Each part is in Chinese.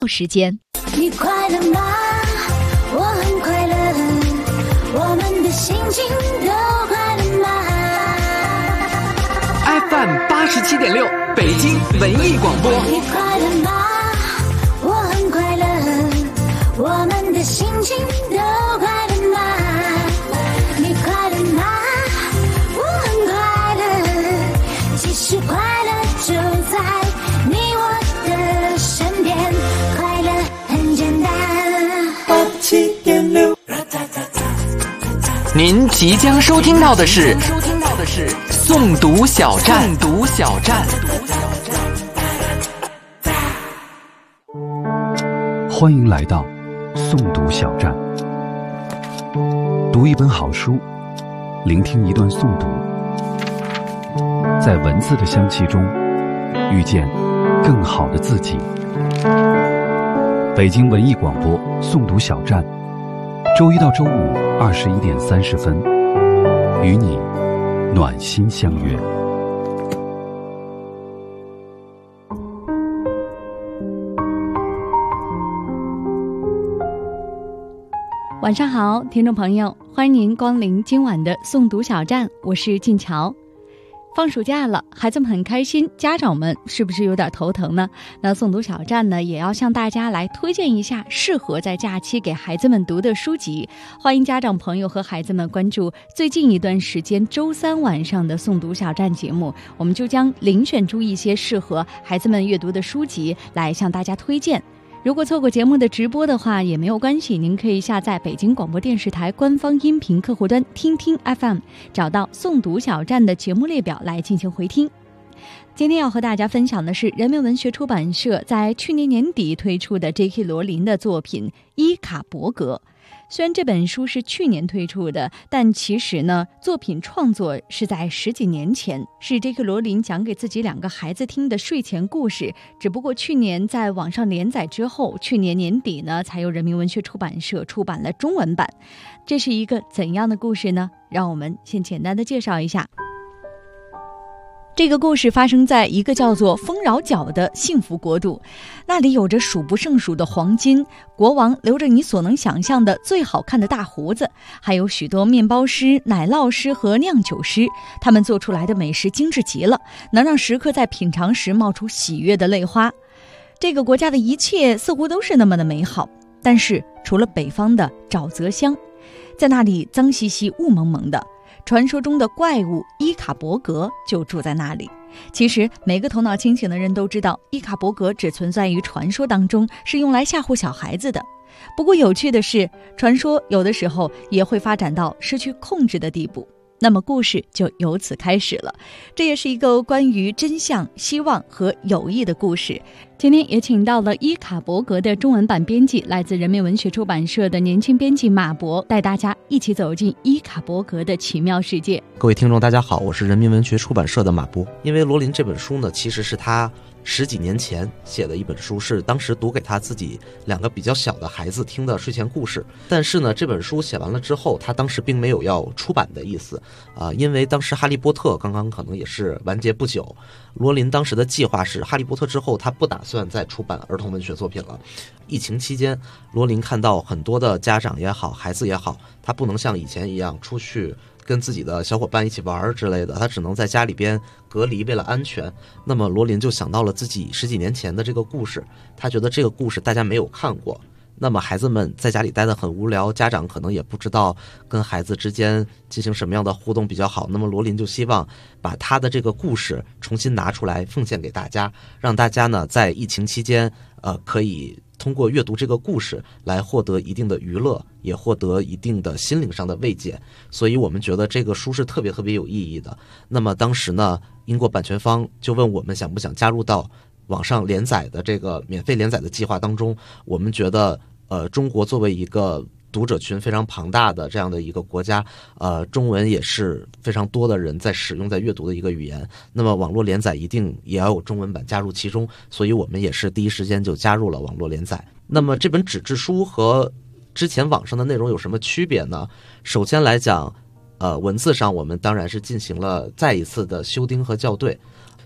时间。 你快乐吗？我很快乐，我们的心情都快乐吗？ FM 87.6北京文艺广播。 你快乐吗？我很快乐，我们的心情都快乐吗？你快乐吗？我很快乐，其实快乐就在你我的身边，快乐很简单。87.6。 您即将收听到的是诵读小站。 欢迎来到诵读小站，读一本好书，聆听一段诵读，在文字的香气中遇见更好的自己。北京文艺广播诵读小站，周一到周五21点30分，与你暖心相约。 晚上好，听众朋友，欢迎您光临今晚的诵读小站，我是静乔。放暑假了，孩子们很开心，家长们是不是有点头疼呢？那诵读小站呢，也要向大家来推荐一下适合在假期给孩子们读的书籍。欢迎家长朋友和孩子们关注最近一段时间周三晚上的诵读小站节目，我们就将遴选出一些适合孩子们阅读的书籍来向大家推荐。如果错过节目的直播的话也没有关系，您可以下载北京广播电视台官方音频客户端听听 FM， 找到诵读小站的节目列表来进行回听。今天要和大家分享的是人民文学出版社在去年年底推出的 J.K. 罗琳的作品《伊卡伯格》。虽然这本书是去年推出的，但其实呢，作品创作是在10几年前，是 J.K. 罗琳讲给自己2个孩子听的睡前故事。只不过去年在网上连载之后，去年年底呢，才由人民文学出版社出版了中文版。这是一个怎样的故事呢？让我们先简单的介绍一下。这个故事发生在一个叫做丰饶角的幸福国度，那里有着数不胜数的黄金，国王留着你所能想象的最好看的大胡子，还有许多面包师、奶酪师和酿酒师，他们做出来的美食精致极了，能让食客在品尝时冒出喜悦的泪花。这个国家的一切似乎都是那么的美好，但是除了北方的沼泽乡，在那里脏兮兮雾蒙蒙的，传说中的怪物伊卡伯格就住在那里。其实每个头脑清醒的人都知道，伊卡伯格只存在于传说当中，是用来吓唬小孩子的。不过有趣的是，传说有的时候也会发展到失去控制的地步。那么故事就由此开始了，这也是一个关于真相、希望和友谊的故事。今天也请到了伊卡伯格的中文版编辑，来自人民文学出版社的年轻编辑马博，带大家一起走进伊卡伯格的奇妙世界。 各位听众大家好，我是人民文学出版社的马博。因为罗琳这本书呢，其实是他10几年前写的一本书，是当时读给他自己2个比较小的孩子听的睡前故事。但是呢，这本书写完了之后，他当时并没有要出版的意思因为当时哈利波特刚刚可能也是完结不久，罗琳当时的计划是哈利波特之后他不打算再出版儿童文学作品了。疫情期间，罗琳看到很多的家长也好，孩子也好，他不能像以前一样出去跟自己的小伙伴一起玩之类的，他只能在家里边隔离，为了安全。那么罗琳就想到了自己10几年前的这个故事，他觉得这个故事大家没有看过，那么孩子们在家里待得很无聊，家长可能也不知道跟孩子之间进行什么样的互动比较好，那么罗琳就希望把他的这个故事重新拿出来奉献给大家，让大家呢在疫情期间可以通过阅读这个故事来获得一定的娱乐，也获得一定的心灵上的慰藉。所以我们觉得这个书是特别特别有意义的。那么当时呢，英国版权方就问我们想不想加入到网上连载的这个免费连载的计划当中。我们觉得中国作为一个读者群非常庞大的这样的一个国家，中文也是非常多的人在使用在阅读的一个语言，那么网络连载一定也要有中文版加入其中，所以我们也是第一时间就加入了网络连载。那么这本纸质书和之前网上的内容有什么区别呢？首先来讲文字上我们当然是进行了再一次的修订和校对。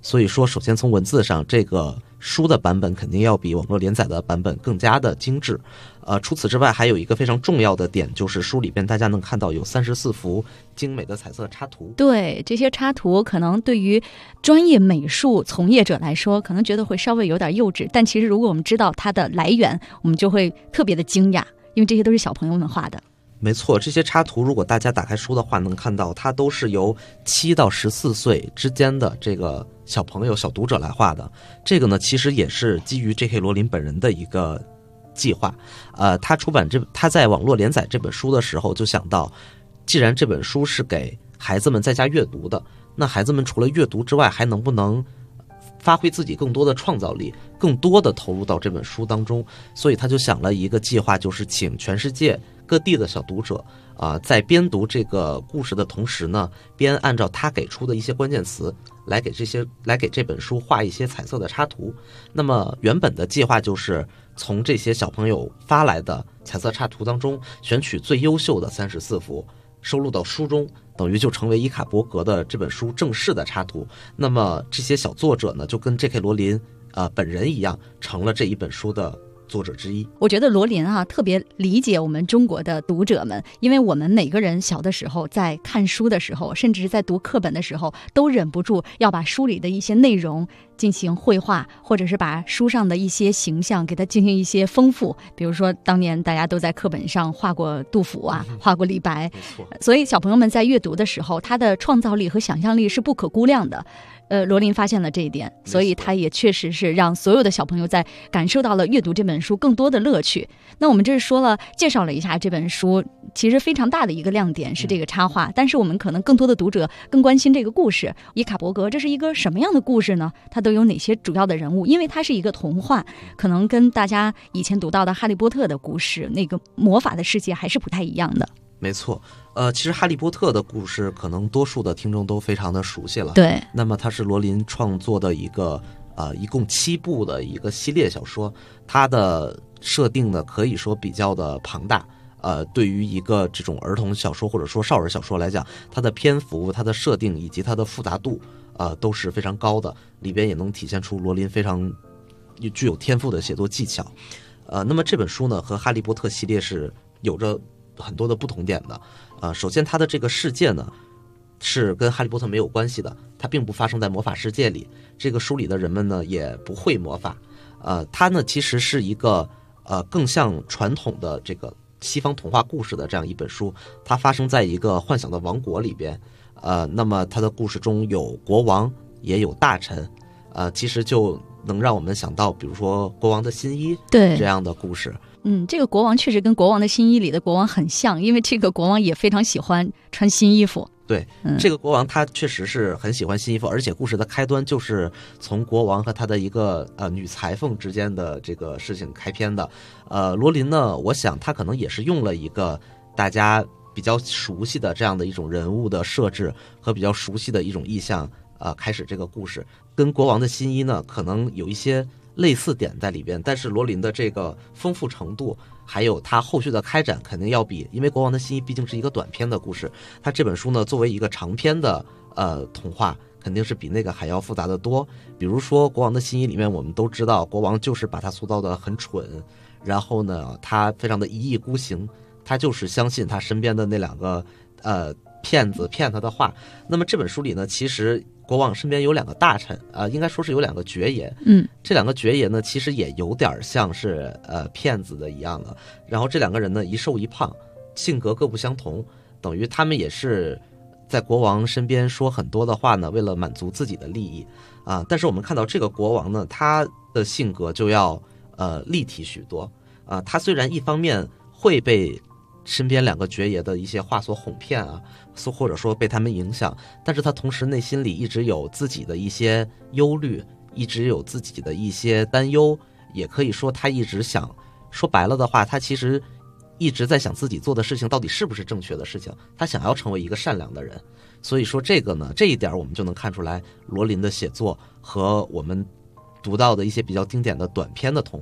所以说首先从文字上，这个书的版本肯定要比网络连载的版本更加的精致。除此之外还有一个非常重要的点，就是书里边大家能看到有34幅精美的彩色插图。 对，这些插图可能对于专业美术从业者来说可能觉得会稍微有点幼稚，但其实如果我们知道它的来源，我们就会特别的惊讶，因为这些都是小朋友们画的。 没错，这些插图如果大家打开书的话，能看到它都是由7到14岁之间的这个小朋友、小读者来画的。这个呢，其实也是基于 J.K. 罗琳本人的一个计划。他在网络连载这本书的时候就想到，既然这本书是给孩子们在家阅读的，那孩子们除了阅读之外，还能不能发挥自己更多的创造力，更多的投入到这本书当中？所以他就想了一个计划，就是请全世界各地的小读者在边读这个故事的同时呢，边按照他给出的一些关键词来给这本书画一些彩色的插图。那么原本的计划就是从这些小朋友发来的彩色插图当中选取最优秀的34幅收录到书中，等于就成为伊卡伯格的这本书正式的插图。那么这些小作者呢，就跟 J.K. 罗琳本人一样，成了这一本书的作者之一。 我觉得罗琳特别理解我们中国的读者们，因为我们每个人小的时候在看书的时候，甚至是在读课本的时候，都忍不住要把书里的一些内容进行绘画，或者是把书上的一些形象给它进行一些丰富。比如说当年大家都在课本上画过杜甫画过李白，所以小朋友们在阅读的时候，他的创造力和想象力是不可估量的。罗琳发现了这一点，所以他也确实是让所有的小朋友在感受到了阅读这本书更多的乐趣。那我们这是介绍了一下这本书，其实非常大的一个亮点是这个插画，但是我们可能更多的读者更关心这个故事。伊卡伯格这是一个什么样的故事呢？它都有哪些主要的人物？因为它是一个童话，可能跟大家以前读到的哈利波特的故事，那个魔法的世界还是不太一样的。 没错，其实哈利波特的故事可能多数的听众都非常的熟悉了。 对， 那么它是罗琳创作的一个一共7部的一个系列小说，它的设定呢可以说比较的庞大。对于一个这种儿童小说或者说少儿小说来讲，它的篇幅、它的设定以及它的复杂度都是非常高的，里边也能体现出罗琳非常具有天赋的写作技巧。那么这本书呢和哈利波特系列是有着很多的不同点的。首先它的这个世界呢是跟哈利波特没有关系的，它并不发生在魔法世界里，这个书里的人们呢也不会魔法。它呢其实是一个更像传统的这个西方童话故事的这样一本书，它发生在一个幻想的王国里边。那么它的故事中有国王也有大臣，其实就能让我们想到比如说国王的新衣这样的故事。 这个国王确实跟国王的新衣里的国王很像，因为这个国王也非常喜欢穿新衣服。 对，这个国王他确实是很喜欢新衣服，而且故事的开端就是从国王和他的一个女裁缝之间的这个事情开篇的。罗琳呢，我想他可能也是用了一个大家比较熟悉的这样的一种人物的设置和比较熟悉的一种意象开始这个故事。跟国王的新衣呢可能有一些类似点在里边，但是罗琳的这个丰富程度还有它后续的开展肯定要比，因为国王的新衣毕竟是一个短篇的故事，它这本书呢作为一个长篇的童话肯定是比那个还要复杂的多。比如说国王的新衣里面我们都知道国王就是把他塑造的很蠢，然后呢他非常的一意孤行，他就是相信他身边的那2个骗子骗他的话。那么这本书里呢其实国王身边有2个大臣应该说是有2个爵爷。这2个爵爷呢其实也有点像是骗子的一样的。然后这2个人呢一瘦一胖，性格各不相同，等于他们也是在国王身边说很多的话呢，为了满足自己的利益但是我们看到这个国王呢，他的性格就要立体许多他虽然一方面会被身边2个爵爷的一些话所哄骗或者说被他们影响，但是他同时内心里一直有自己的一些忧虑，一直有自己的一些担忧，也可以说他一直想，说白了的话，他其实一直在想自己做的事情到底是不是正确的事情，他想要成为一个善良的人。所以说这个呢，这一点我们就能看出来罗琳的写作和我们读到的一些比较经典的短篇的童话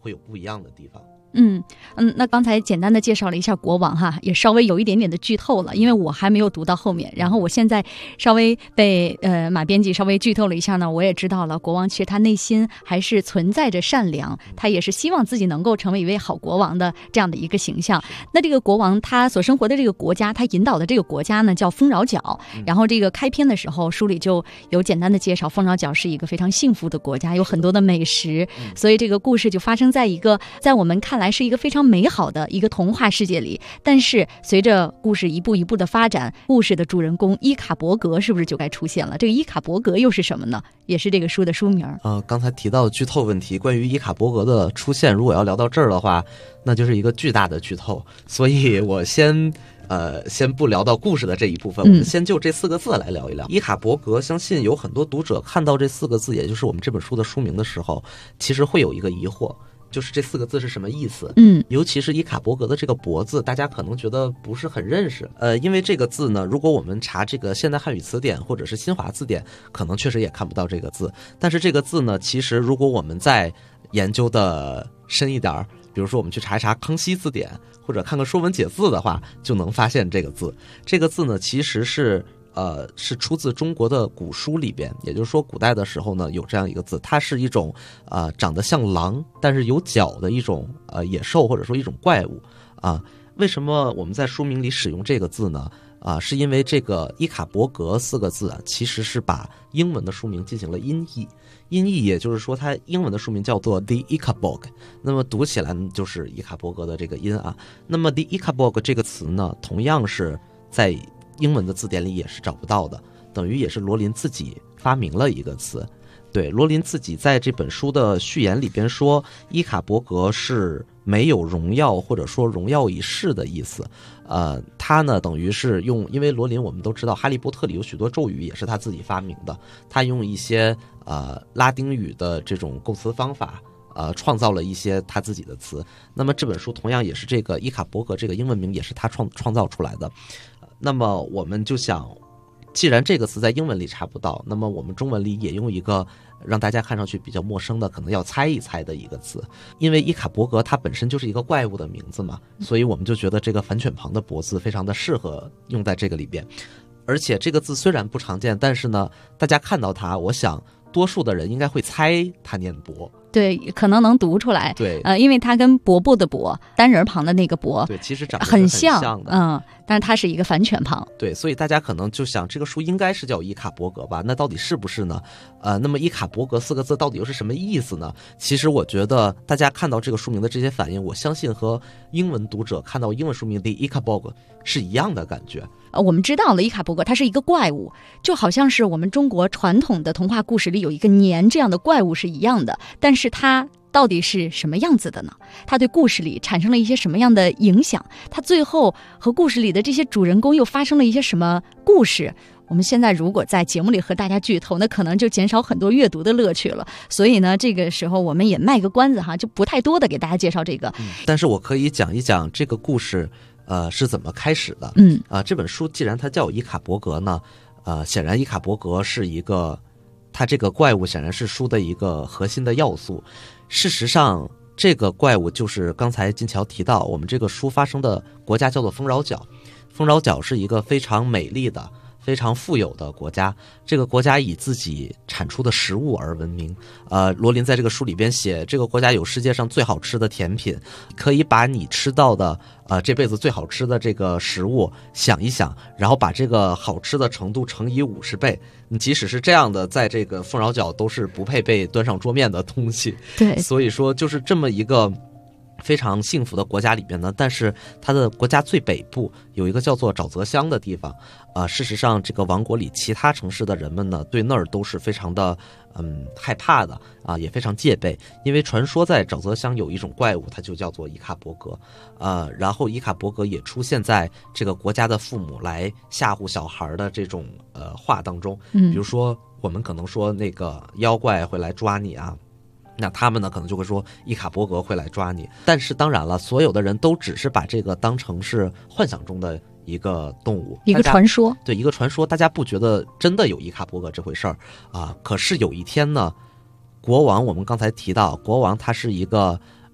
会有不一样的地方。 那刚才简单的介绍了一下国王哈，也稍微有一点点的剧透了，因为我还没有读到后面，然后我现在稍微被马编辑稍微剧透了一下呢，我也知道了国王其实他内心还是存在着善良，他也是希望自己能够成为一位好国王的这样的一个形象。那这个国王他所生活的这个国家，他引导的这个国家呢叫丰饶角，然后这个开篇的时候书里就有简单的介绍，丰饶角是一个非常幸福的国家，有很多的美食，所以这个故事就发生在一个在我们看来是一个非常美好的一个童话世界里。但是随着故事一步一步的发展，故事的主人公伊卡伯格是不是就该出现了？这个伊卡伯格又是什么呢？也是这个书的书名。 刚才提到剧透问题，关于伊卡伯格的出现，如果要聊到这儿的话，那就是一个巨大的剧透，所以我先不聊到故事的这一部分，我们先就这4个字来聊一聊。伊卡伯格，相信有很多读者看到这4个字，也就是我们这本书的书名的时候，其实会有一个疑惑，就是这4个字是什么意思？尤其是伊卡伯格的这个伯字，大家可能觉得不是很认识。因为这个字呢，如果我们查这个现代汉语词典或者是新华字典，可能确实也看不到这个字。但是这个字呢，其实如果我们再研究的深一点，比如说我们去查一查康熙字典，或者看个说文解字的话，就能发现这个字。这个字呢，其实是出自中国的古书里边，也就是说古代的时候呢，有这样一个字，它是一种长得像狼但是有角的一种野兽或者说一种怪物啊。为什么我们在书名里使用这个字呢？是因为这个伊卡伯格4个字其实是把英文的书名进行了音译，也就是说它英文的书名叫做 The Ikaborg， 那么读起来就是伊卡伯格的这个音啊。那么 The Ikaborg 这个词呢，同样是在英文的字典里也是找不到的，等于也是罗琳自己发明了一个词。对，罗琳自己在这本书的序言里边说，伊卡伯格是没有荣耀或者说荣耀已逝的意思。他呢等于是用，因为罗琳我们都知道哈利波特里有许多咒语也是他自己发明的，他用一些拉丁语的这种构词方法创造了一些他自己的词。那么这本书同样也是这个伊卡伯格这个英文名也是他创造出来的。那么我们就想，既然这个词在英文里查不到，那么我们中文里也用一个让大家看上去比较陌生的，可能要猜一猜的一个词。因为伊卡伯格它本身就是一个怪物的名字嘛，所以我们就觉得这个反犬旁的伯字非常的适合用在这个里边。而且这个字虽然不常见，但是呢，大家看到它，我想多数的人应该会猜它念伯。 对，可能能读出来。 对， 因为它跟伯伯的伯单人旁的那个伯， 对，其实长得很像的，但是它是一个反犬旁。 对，所以大家可能就想，这个书应该是叫伊卡伯格吧？那到底是不是呢？那么伊卡伯格4个字到底又是什么意思呢？其实我觉得大家看到这个书名的这些反应，我相信和英文读者看到英文书名的 Ikaborg 是一样的感觉。 我们知道了伊卡伯格它是一个怪物，就好像是我们中国传统的童话故事里有一个年这样的怪物是一样的，但是它到底是什么样子的呢？它对故事里产生了一些什么样的影响？它最后和故事里的这些主人公又发生了一些什么故事？我们现在如果在节目里和大家剧透，那可能就减少很多阅读的乐趣了。所以呢，这个时候我们也卖个关子哈，就不太多的给大家介绍这个。 但是我可以讲一讲这个故事是怎么开始的。这本书既然它叫伊卡伯格呢，显然伊卡伯格是一个，它这个怪物显然是书的一个核心的要素。事实上这个怪物就是刚才金桥提到，我们这个书发生的国家叫做丰饶角。丰饶角是一个非常美丽的非常富有的国家，这个国家以自己产出的食物而闻名。罗琳在这个书里边写，这个国家有世界上最好吃的甜品，可以把你吃到的这辈子最好吃的这个食物想一想，然后把这个好吃的程度乘以50倍，你即使是这样的，在这个丰饶角都是不配被端上桌面的东西。 对， 所以说就是这么一个非常幸福的国家里边呢，但是它的国家最北部有一个叫做沼泽乡的地方。事实上这个王国里其他城市的人们呢，对那儿都是非常的害怕的也非常戒备，因为传说在沼泽乡有一种怪物，它就叫做伊卡伯格。然后伊卡伯格也出现在这个国家的父母来吓唬小孩的这种话当中。比如说我们可能说那个妖怪会来抓你啊，那他们呢可能就会说伊卡伯格会来抓你。但是当然了，所有的人都只是把这个当成是幻想中的一个动物， 一个传说。 对，一个传说，大家不觉得真的有伊卡伯格这回事儿可是有一天呢，国王，我们刚才提到国王他是一个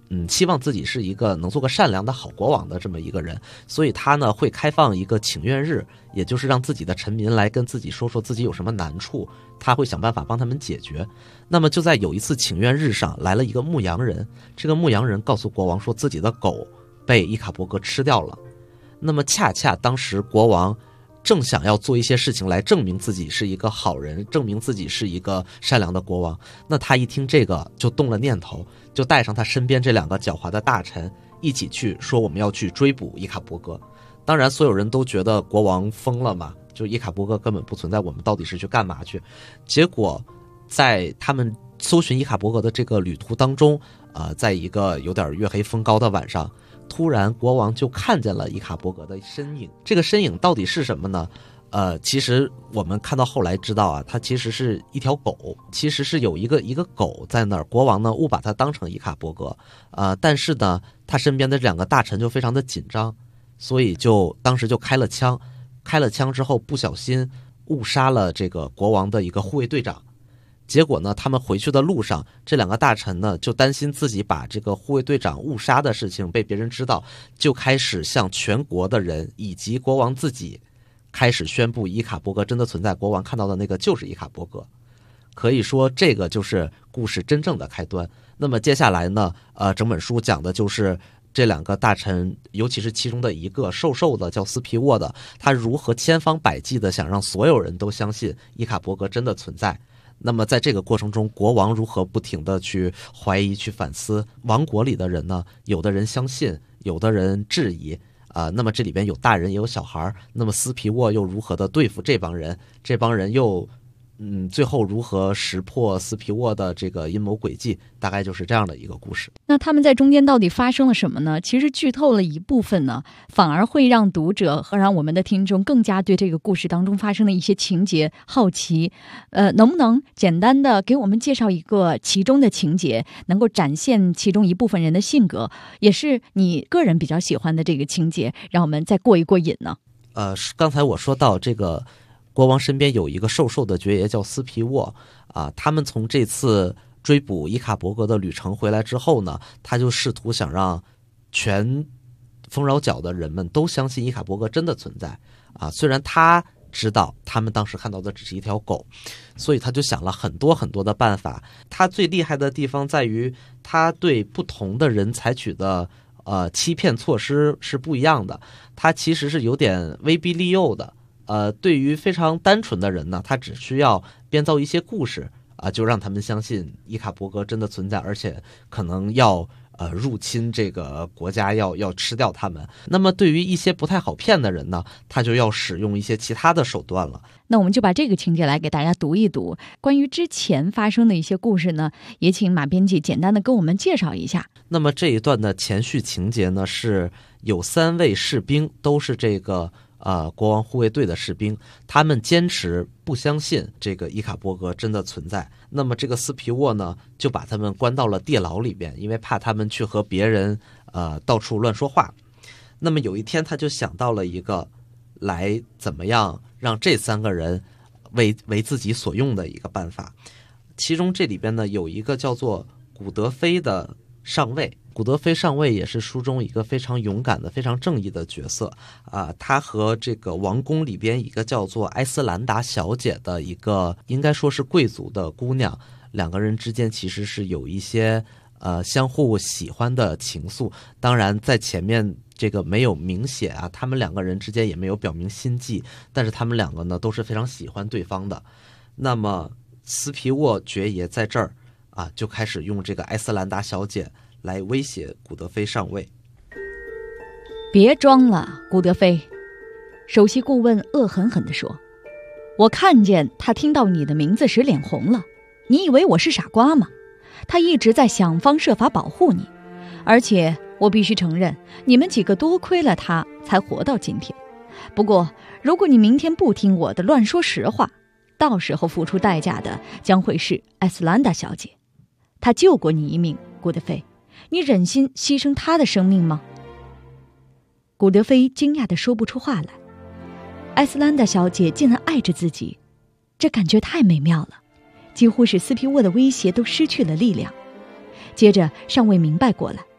希望自己是一个能做个善良的好国王的这么一个人，所以他呢会开放一个请愿日，也就是让自己的臣民来跟自己说说自己有什么难处，他会想办法帮他们解决。那么就在有一次请愿日上，来了一个牧羊人，这个牧羊人告诉国王说自己的狗被伊卡伯格吃掉了。那么恰恰当时国王正想要做一些事情来证明自己是一个好人，证明自己是一个善良的国王，那他一听这个就动了念头，就带上他身边这2个狡猾的大臣一起去说我们要去追捕伊卡伯格。当然所有人都觉得国王疯了嘛，就伊卡伯格根本不存在，我们到底是去干嘛去。结果在他们搜寻伊卡伯格的这个旅途当中，在一个有点月黑风高的晚上，突然国王就看见了伊卡伯格的身影。这个身影到底是什么呢？其实我们看到后来知道啊，它其实是一条狗，其实是有一个狗在那儿。国王呢误把它当成伊卡伯格，但是呢他身边的2个大臣就非常的紧张，所以当时就开了枪。开了枪之后不小心误杀了这个国王的一个护卫队长。结果呢他们回去的路上，这2个大臣呢就担心自己把这个护卫队长误杀的事情被别人知道，就开始向全国的人以及国王自己开始宣布伊卡伯格真的存在，国王看到的那个就是伊卡伯格。可以说这个就是故事真正的开端。那么接下来呢整本书讲的就是这2个大臣，尤其是其中的一个瘦瘦的叫斯皮沃的，他如何千方百计的想让所有人都相信伊卡伯格真的存在。那么在这个过程中，国王如何不停的去怀疑去反思，王国里的人呢，有的人相信，有的人质疑，那么这里边有大人也有小孩，那么斯皮沃又如何的对付这帮人，这帮人又最后如何识破斯皮沃的这个阴谋诡计，大概就是这样的一个故事。 那他们在中间到底发生了什么呢？其实剧透了一部分呢，反而会让读者和让我们的听众更加对这个故事当中发生的一些情节好奇。能不能简单的给我们介绍一个其中的情节，能够展现其中一部分人的性格，也是你个人比较喜欢的这个情节，让我们再过一过瘾呢？ 刚才我说到这个国王身边有一个瘦瘦的爵爷叫斯皮沃他们从这次追捕伊卡伯格的旅程回来之后呢，他就试图想让全丰饶角的人们都相信伊卡伯格真的存在虽然他知道他们当时看到的只是一条狗，所以他就想了很多很多的办法。他最厉害的地方在于他对不同的人采取的欺骗措施是不一样的，他其实是有点威逼利诱的。对于非常单纯的人呢，他只需要编造一些故事就让他们相信伊卡伯格真的存在，而且可能要入侵这个国家，要吃掉他们。那么对于一些不太好骗的人呢，他就要使用一些其他的手段了。 那我们就把这个情节来给大家读一读。关于之前发生的一些故事呢，也请马编辑简单的跟我们介绍一下。 那么这一段的前序情节呢，是有3位士兵，都是这个国王护卫队的士兵，他们坚持不相信这个伊卡伯格真的存在。那么这个斯皮沃呢，就把他们关到了地牢里边，因为怕他们去和别人到处乱说话。那么有一天他就想到了一个来怎么样让这3个人为自己所用的一个办法。其中这里边呢有一个叫做古德菲的上尉，古德菲上尉也是书中一个非常勇敢的非常正义的角色他和这个王宫里边一个叫做埃斯兰达小姐的一个应该说是贵族的姑娘，2个人之间其实是有一些相互喜欢的情愫。当然在前面这个没有明写他们2个人之间也没有表明心迹，但是他们2个呢都是非常喜欢对方的。那么斯皮沃爵爷在这儿就开始用这个埃斯兰达小姐来威胁古德菲上尉。 别装了，古德菲，首席顾问恶狠狠地说，我看见他听到你的名字时脸红了，你以为我是傻瓜吗？他一直在想方设法保护你，而且我必须承认，你们几个多亏了他才活到今天。不过如果你明天不听我的，乱说实话，到时候付出代价的将会是艾斯兰达小姐。她救过你一命，古德菲，你忍心牺牲她的生命吗？古德菲惊讶地说不出话来。艾斯兰达小姐竟然爱着自己，这感觉太美妙了，几乎使斯皮沃的威胁都失去了力量。接着上尉明白过来，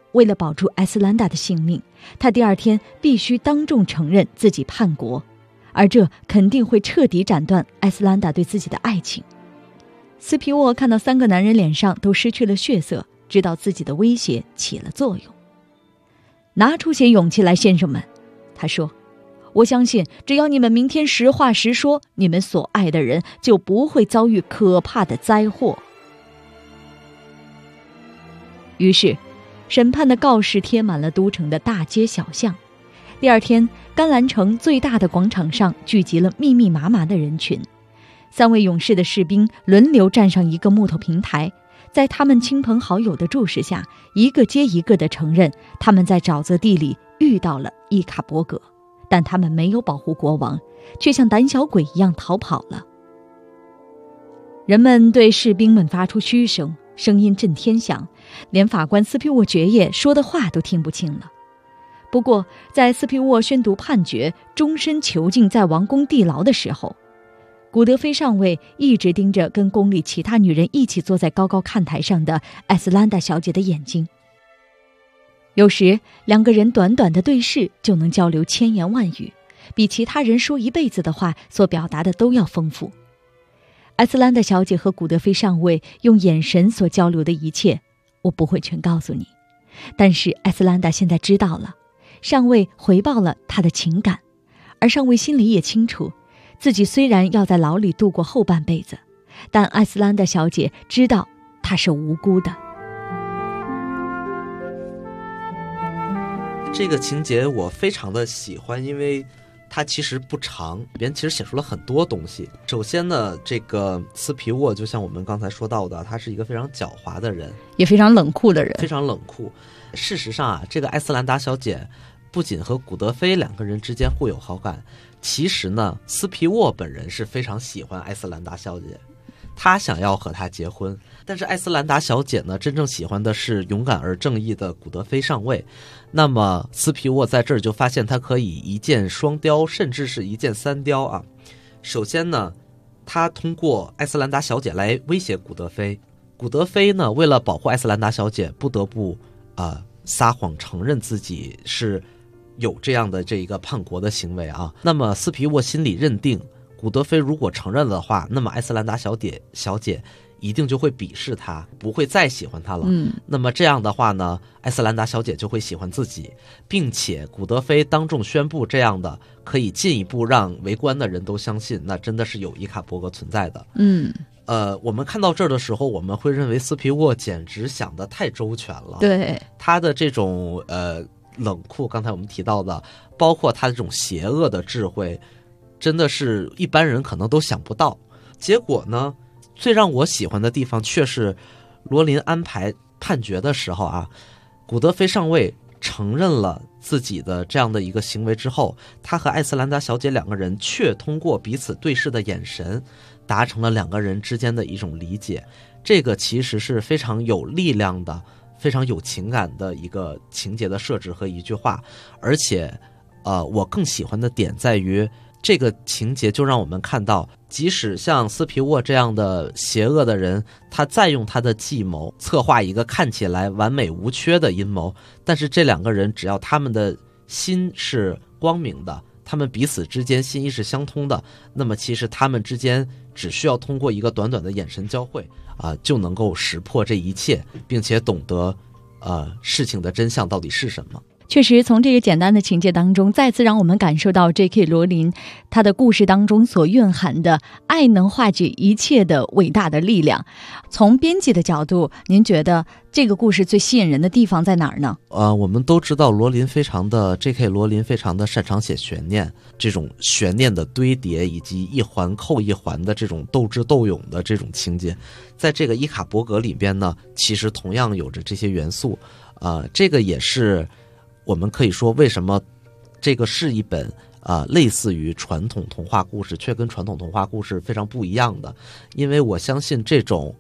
为了保住艾斯兰达的性命，他第二天必须当众承认自己叛国，而这肯定会彻底斩断艾斯兰达对自己的爱情。斯皮沃看到3个男人脸上都失去了血色，知道自己的威胁起了作用。拿出些勇气来，先生们，他说，我相信只要你们明天实话实说，你们所爱的人就不会遭遇可怕的灾祸。于是审判的告示贴满了都城的大街小巷。第二天，甘兰城最大的广场上聚集了密密麻麻的人群。3位勇士的士兵轮流站上一个木头平台，在他们亲朋好友的注视下，一个接一个地承认他们在沼泽地里遇到了伊卡伯格，但他们没有保护国王，却像胆小鬼一样逃跑了。人们对士兵们发出嘘声，声音震天响，连法官斯皮沃爵爷说的话都听不清了。不过在斯皮沃宣读判决终身囚禁在王宫地牢的时候，古德菲上尉一直盯着跟宫里其他女人一起坐在高高看台上的艾斯兰达小姐的眼睛。有时2个人短短的对视就能交流千言万语，比其他人说一辈子的话所表达的都要丰富。艾斯兰达小姐和古德菲上尉用眼神所交流的一切，我不会全告诉你，但是艾斯兰达现在知道了，上尉回报了他的情感，而上尉心里也清楚，自己虽然要在牢里度过后半辈子，但艾斯兰达小姐知道她是无辜的。 这个情节我非常的喜欢，因为它其实不长，里边其实写出了很多东西。首先呢，这个斯皮沃就像我们刚才说到的，他是一个非常狡猾的人， 也非常冷酷的人， 非常冷酷。事实上啊，这个艾斯兰达小姐不仅和古德菲2个人之间互有好感，其实呢，斯皮沃本人是非常喜欢艾斯兰达小姐，他想要和她结婚。但是艾斯兰达小姐呢，真正喜欢的是勇敢而正义的古德菲上尉。那么斯皮沃在这儿就发现他可以一箭双雕，甚至是一箭3雕啊。首先呢，他通过艾斯兰达小姐来威胁古德菲。古德菲呢，为了保护艾斯兰达小姐，不得不撒谎承认自己是有这样的这一个叛国的行为啊。那么斯皮沃心里认定，古德菲如果承认的话，那么艾斯兰达小姐一定就会鄙视他，不会再喜欢他了。那么这样的话呢，艾斯兰达小姐就会喜欢自己，并且古德菲当众宣布这样的，可以进一步让围观的人都相信，那真的是有伊卡伯格存在的。我们看到这儿的时候，我们会认为斯皮沃简直想得太周全了。 对， 他的这种冷酷，刚才我们提到的，包括他这种邪恶的智慧，真的是一般人可能都想不到。结果呢，最让我喜欢的地方却是罗琳安排判决的时候啊，古德菲上尉承认了自己的这样的一个行为之后，他和艾斯兰达小姐2个人却通过彼此对视的眼神达成了2个人之间的一种理解。这个其实是非常有力量的，非常有情感的一个情节的设置和一句话。而且我更喜欢的点在于，这个情节就让我们看到，即使像斯皮沃这样的邪恶的人，他再用他的计谋策划一个看起来完美无缺的阴谋，但是这2个人只要他们的心是光明的，他们彼此之间心意是相通的，那么其实他们之间只需要通过一个短短的眼神交汇就能够识破这一切，并且懂得事情的真相到底是什么。 确实，从这个简单的情节当中，再次让我们感受到 J.K. 罗琳他的故事当中所蕴含的爱能化解一切的伟大的力量。从编辑的角度，您觉得这个故事最吸引人的地方在哪儿呢？ 我们都知道J.K. 罗琳非常的擅长写悬念，这种悬念的堆叠以及一环扣一环的这种斗智斗勇的这种情节，在这个伊卡伯格里边呢，其实同样有着这些元素。这个也是我们可以说为什么这个是一本类似于传统童话故事却跟传统童话故事非常不一样的。因为我相信这种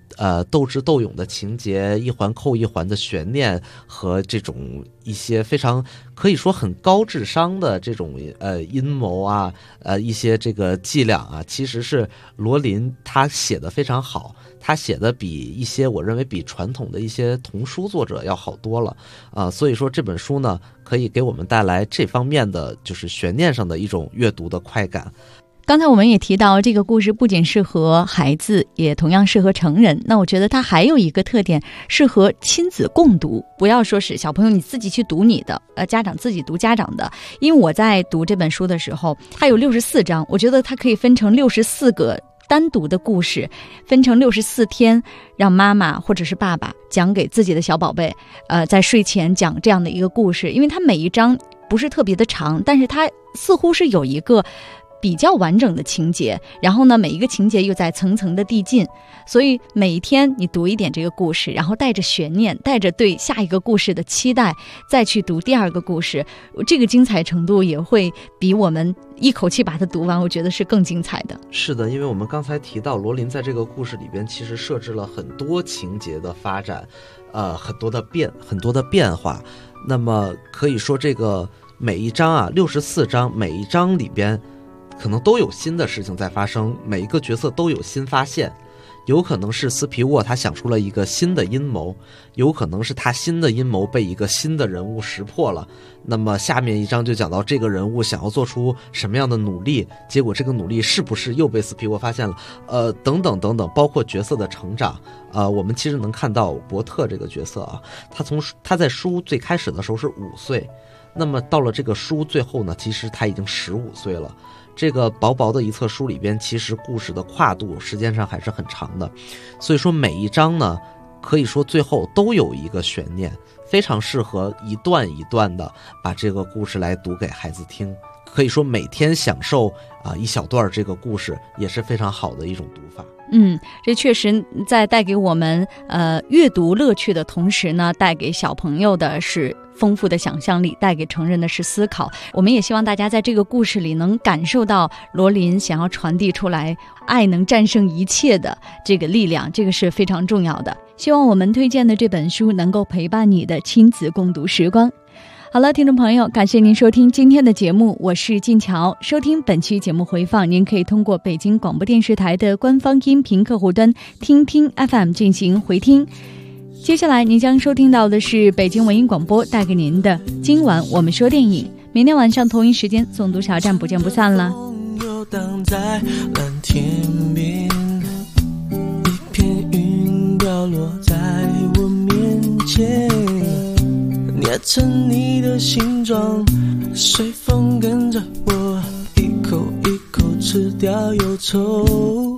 斗智斗勇的情节，一环扣一环的悬念和这种一些非常可以说很高智商的这种阴谋啊，一些这个伎俩啊，其实是罗琳他写的非常好，他写的比一些我认为比传统的一些童书作者要好多了所以说这本书呢可以给我们带来这方面的就是悬念上的一种阅读的快感。 刚才我们也提到，这个故事不仅适合孩子，也同样适合成人。那我觉得它还有一个特点，适合亲子共读。不要说是小朋友你自己去读你的，家长自己读家长的。因为我在读这本书的时候，它有64章，我觉得它可以分成64个单独的故事，分成64天，让妈妈或者是爸爸讲给自己的小宝贝，在睡前讲这样的一个故事。因为它每一章不是特别的长，但是它似乎是有一个比较完整的情节，然后呢每一个情节又在层层的递进，所以每一天你读一点这个故事，然后带着悬念，带着对下一个故事的期待，再去读第二个故事，这个精彩程度也会比我们一口气把它读完，我觉得是更精彩的。 是的，因为我们刚才提到罗琳在这个故事里边其实设置了很多情节的发展，很多的变化。那么可以说这个每一章啊，64章，每一章里边可能都有新的事情在发生，每一个角色都有新发现，有可能是斯皮沃他想出了一个新的阴谋，有可能是他新的阴谋被一个新的人物识破了，那么下面一章就讲到这个人物想要做出什么样的努力，结果这个努力是不是又被斯皮沃发现了，等等等等，包括角色的成长，我们其实能看到伯特这个角色啊，他在书最开始的时候是5岁，那么到了这个书最后呢，其实他已经15岁了。这个薄薄的一册书里边，其实故事的跨度时间上还是很长的，所以说每一章呢，可以说最后都有一个悬念，非常适合一段一段的把这个故事来读给孩子听。可以说每天享受一小段这个故事也是非常好的一种读法。 这确实在带给我们阅读乐趣的同时呢，带给小朋友的是丰富的想象力，带给成人的是思考。我们也希望大家在这个故事里能感受到罗琳想要传递出来爱能战胜一切的这个力量，这个是非常重要的。希望我们推荐的这本书能够陪伴你的亲子共读时光。好了，听众朋友，感谢您收听今天的节目，我是静乔。收听本期节目回放，您可以通过北京广播电视台的官方音频客户端听听 FM 进行回听。接下来您将收听到的是北京文艺广播带给您的今晚我们说电影，明天晚上同一时间诵读小站不见不散了。 游荡在蓝天边，一片云掉落在我面前，捏成你的形状，随风跟着我一口一口吃掉忧愁，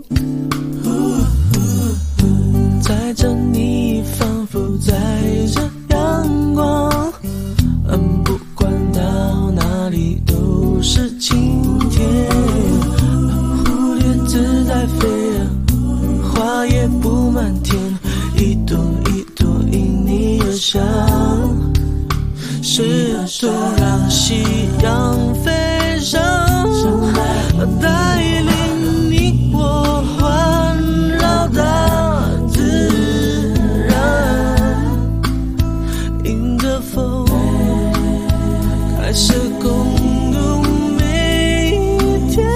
载着你仿佛载着阳光，不管到哪里都是晴天，蝴蝶自在飞，花也布满天，一朵一朵因你而香，是多让夕阳飞上，带领你我环绕大自然，迎着风开始共度每一天，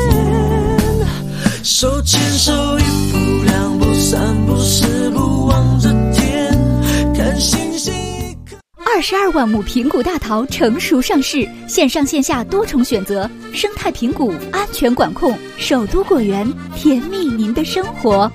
手牵手一步两步三步四步望着天，看星星 22万亩平谷大桃成熟上市，线上线下多重选择，生态平谷安全管控，首都果园甜蜜您的生活。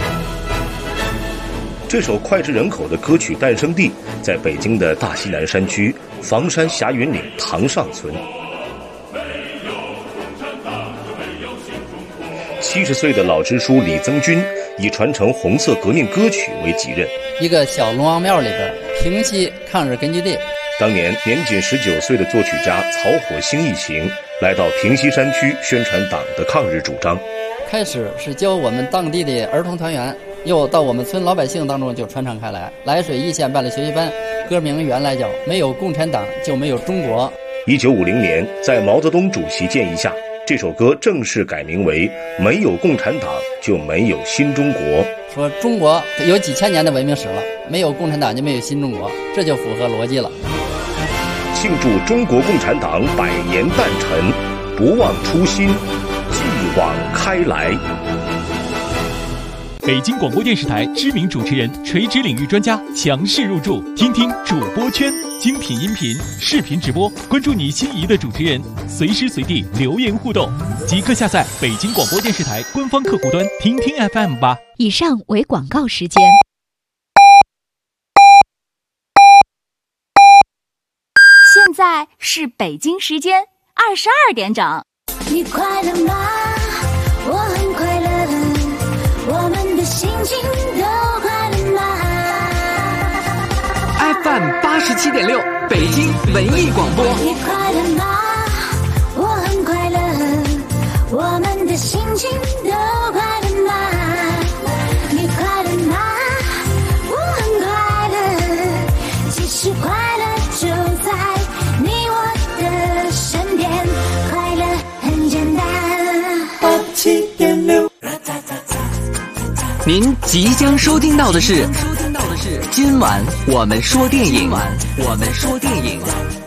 这首脍炙人口的歌曲诞生地在北京的大西南山区房山霞云岭塘上村。70岁的老支书李增军以传承红色革命歌曲为己任， 一个小龙王庙里边平西抗日根据地。 当年年仅19岁的作曲家曹火星一行来到平西山区宣传党的抗日主张， 开始是教我们当地的儿童团员，又到我们村老百姓当中就传唱开来。涞水一线办了学习班，歌名原来叫没有共产党就没有中国。 1950年在毛泽东主席建议下， 这首歌正式改名为《没有共产党就没有新中国》。 说中国有几千年的文明史了，没有共产党就没有新中国，这就符合逻辑了。 庆祝中国共产党100年诞辰，不忘初心，继往开来。 北京广播电视台知名主持人、垂直领域专家强势入驻，听听主播圈，精品音频、视频直播，关注你心仪的主持人，随时随地留言互动，即刻下载北京广播电视台官方客户端听听 FM 吧。 以上为广告时间。现在是北京时间22点整。 你快乐吗？我很快乐，我们的心情都快乐吗 ？FM 87.6，北京文艺广播。 你快乐吗？我很快乐，我们的心情都快乐吗？你快乐吗？我很快乐，其实快乐就在你我的身边，快乐很简单。87.6。 您即将收听到的是今晚我们说电影。